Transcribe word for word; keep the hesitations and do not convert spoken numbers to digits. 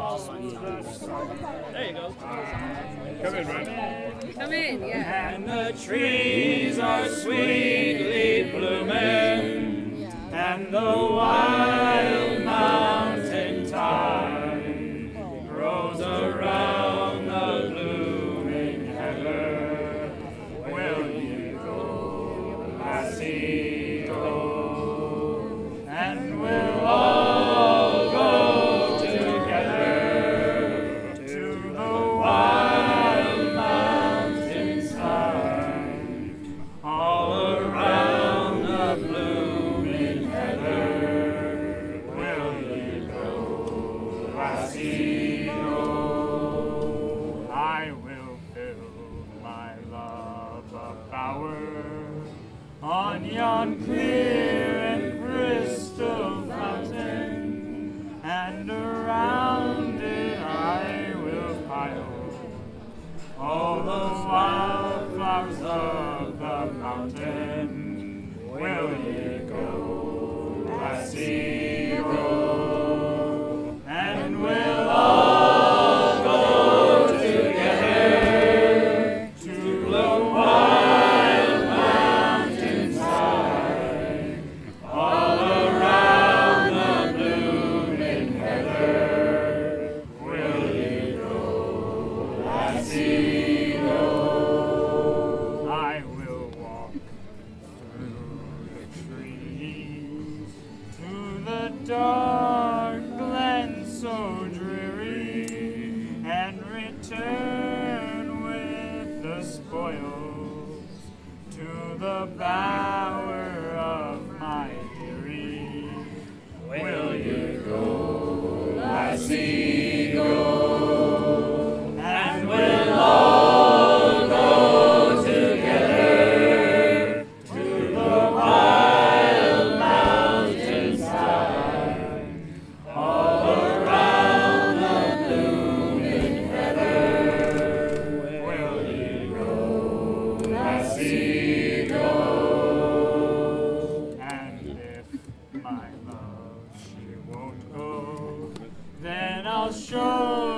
There you go. Come in, man. Come in, yeah. And the trees are sweetly blooming, and the wild mountain thyme grows around the blooming heather. Will ye go, lassie, go? And we'll all go together to the wild mountain side, all around the blooming heather. Will ye go, lassie, go? I will build my love a bower on yon clear and crystal fountain, and around it I will pile all the wildflowers of the mountain. Will ye go, lassie, go? And we'll all go together to the wild mountain side, all around the blooming heather. Will ye go, lassie, go? I will walk through the trees to the dark glen so dreary, and return with the spoils to the bower of my dearie. Will you go, lassie, go? And we'll all go together to the wild mountain side, all around the blooming heather. Will you go, lassie, go? And if my love she won't go, then I'll show